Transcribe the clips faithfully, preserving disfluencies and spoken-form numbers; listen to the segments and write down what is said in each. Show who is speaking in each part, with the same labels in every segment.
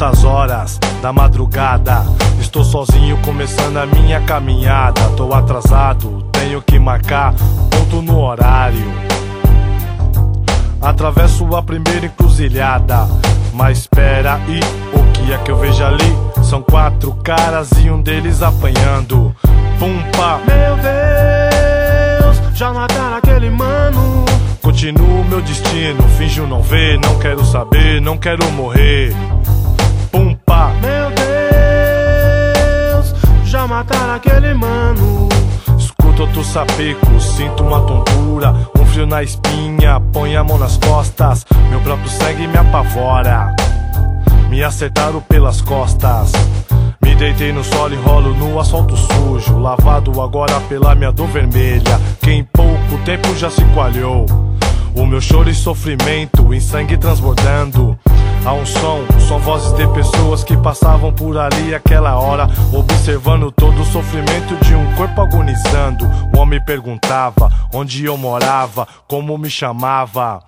Speaker 1: altas horas da madrugada, estou sozinho começando a minha caminhada. Tô atrasado, tenho que marcar ponto no horário. Atravesso a primeira encruzilhada, mas espera aí, o que é que eu vejo ali? São quatro caras e um deles apanhando. Pumpa!
Speaker 2: Meu Deus, já mataram aquele mano.
Speaker 1: Continuo meu destino, finjo não ver, não quero saber, não quero morrer. Pumpa!
Speaker 2: Meu Deus, já mataram aquele mano.
Speaker 1: Escuto outro sapeco, sinto uma tontura, um frio na espinha, põe a mão nas costas, meu próprio sangue me apavora. Me acertaram pelas costas, me deitei no solo e rolo no asfalto sujo, lavado agora pela minha dor vermelha, que em pouco tempo já se coalhou. O meu choro e sofrimento em sangue transbordando. Há um som, são vozes de pessoas que passavam por ali aquela hora, observando todo o sofrimento de um corpo agonizando. O homem perguntava onde eu morava, como me chamava.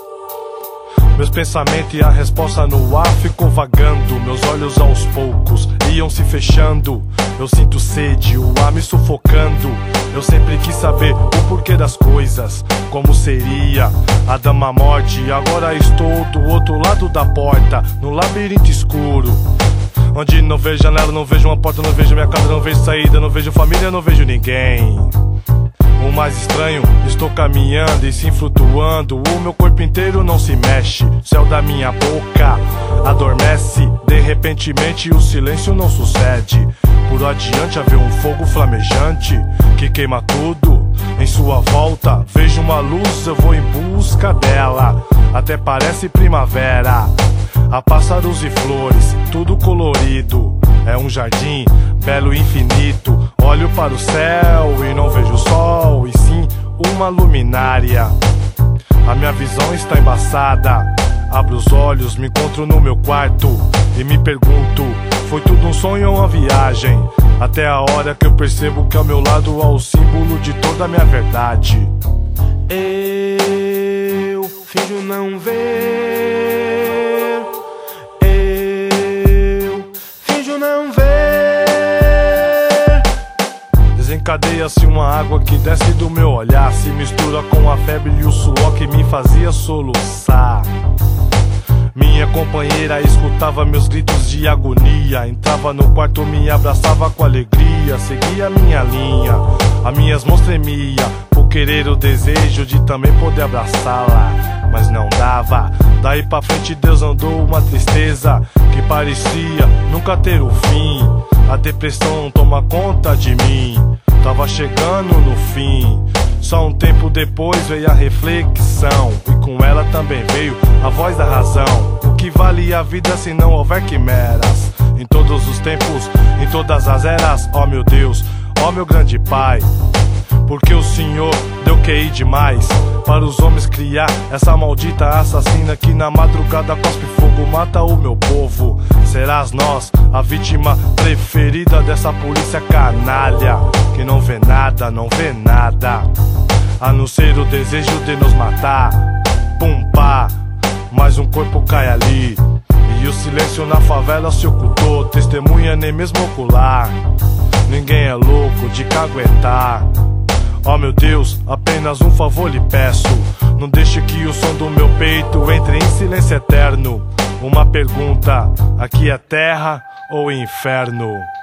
Speaker 1: Meus pensamentos e a resposta no ar ficou vagando. Meus olhos aos poucos iam se fechando. Eu sinto sede, o ar me sufocando. Eu sempre quis saber o porquê das coisas, como seria a dama morte. Agora estou do outro lado da porta, no labirinto escuro, onde não vejo janela, não vejo uma porta, não vejo minha casa, não vejo saída, não vejo família, não vejo ninguém. O mais estranho, estou caminhando e sim flutuando, o meu corpo inteiro não se mexe, o céu da minha boca adormece, de repentemente o silêncio não sucede. Por adiante havia um fogo flamejante que queima tudo em sua volta. Vejo uma luz, eu vou em busca dela, até parece primavera. Há pássaros e flores, tudo colorido, é um jardim belo e infinito. Olho para o céu e não vejo o sol, e sim uma luminária. A minha visão está embaçada, abro os olhos, me encontro no meu quarto e me pergunto, foi tudo um sonho ou uma viagem? Até a hora que eu percebo que ao meu lado há o símbolo de toda a minha verdade.
Speaker 2: Eu finjo não ver, eu finjo não ver.
Speaker 1: Desencadeia-se uma água que desce do meu olhar, se mistura com a febre e o suor que me fazia soluçar. Minha companheira escutava meus gritos de agonia, entrava no quarto, me abraçava com alegria, seguia minha linha, as minhas mãos tremiam por querer o desejo de também poder abraçá-la, mas não dava. Daí pra frente Deus andou uma tristeza que parecia nunca ter o fim. A depressão toma conta de mim, tava chegando no fim. Só um tempo depois veio a reflexão, e com ela também veio a voz da razão. O que vale a vida se não houver quimeras? Em todos os tempos, em todas as eras, ó meu Deus, ó meu grande Pai, porque o Senhor deu Q I demais para os homens criar essa maldita assassina que na madrugada cospe fogo, mata o meu povo. Serás nós a vítima preferida dessa polícia canalha, que não vê nada, não vê nada, a não ser o desejo de nos matar. Pumpa, mais um corpo cai ali, e o silêncio na favela se ocultou, testemunha nem mesmo ocular. Ninguém é louco de caguetar. Ó meu Deus, apenas um favor lhe peço, não deixe que o som do meu peito entre em silêncio eterno. Uma pergunta, aqui é terra ou inferno?